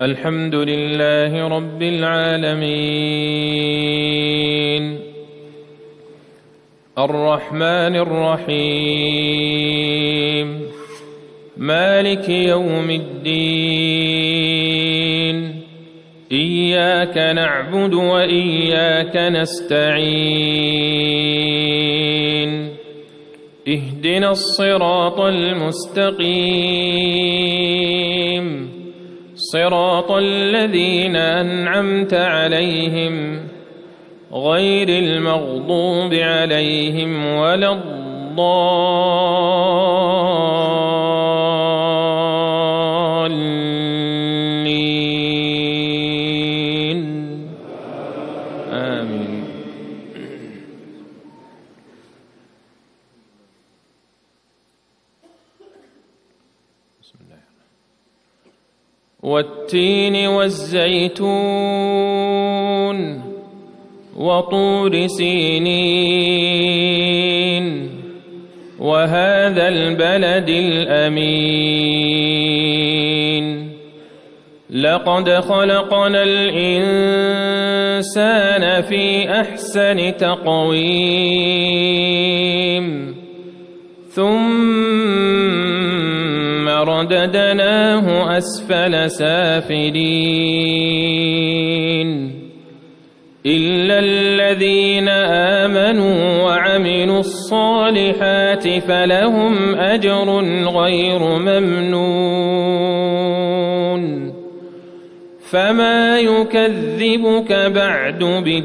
الحمد لله رب العالمين الرحمن الرحيم مالك يوم الدين إياك نعبد وإياك نستعين اهدنا الصراط المستقيم صراط الذين أنعمت عليهم غير المغضوب عليهم ولا الضالين آمين. بسم الله. والتين والزيتون وطور سينين وهذا البلد الأمين لقد خلقنا الإنسان في أحسن تقويم ثم رددناه أسفل سافلين إلا الذين آمنوا وعملوا الصالحات فلهم أجر غير ممنون فما يكذبك بعد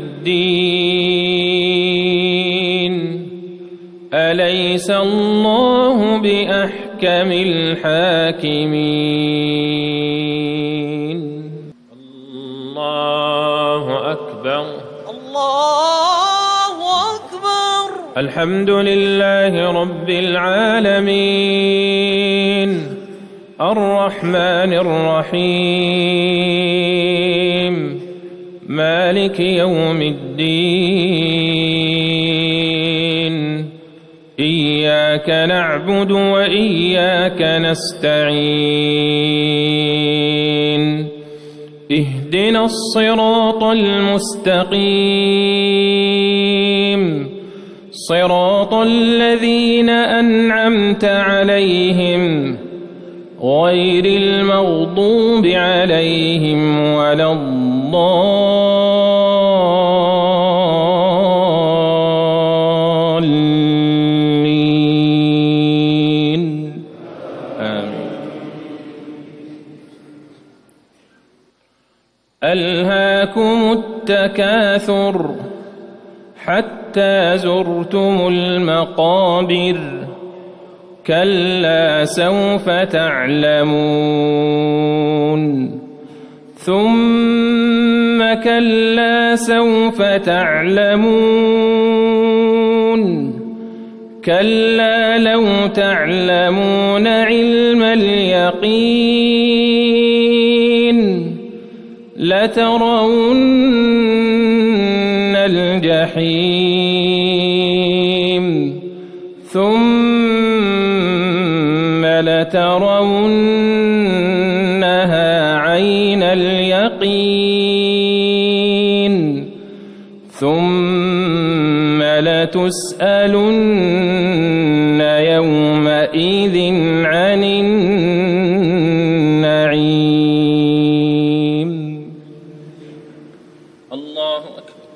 بالدين أليس الله بأحكم الحاكمين. الله أكبر الله أكبر. الحمد لله رب العالمين الرحمن الرحيم مالك يوم الدين إياك نعبد وإياك نستعين اهدنا الصراط المستقيم صراط الذين أنعمت عليهم غير المغضوب عليهم ولا الضالين آمين. ألهاكم التكاثر حتى زرتم المقابر كلا سوف تعلمون ثم كلا سوف تعلمون كلا لو تعلمون علم اليقين لترون الجحيم ثم لترونها عين اليقين ثم لتسألن يومئذ عن النعيم. الله أكبر.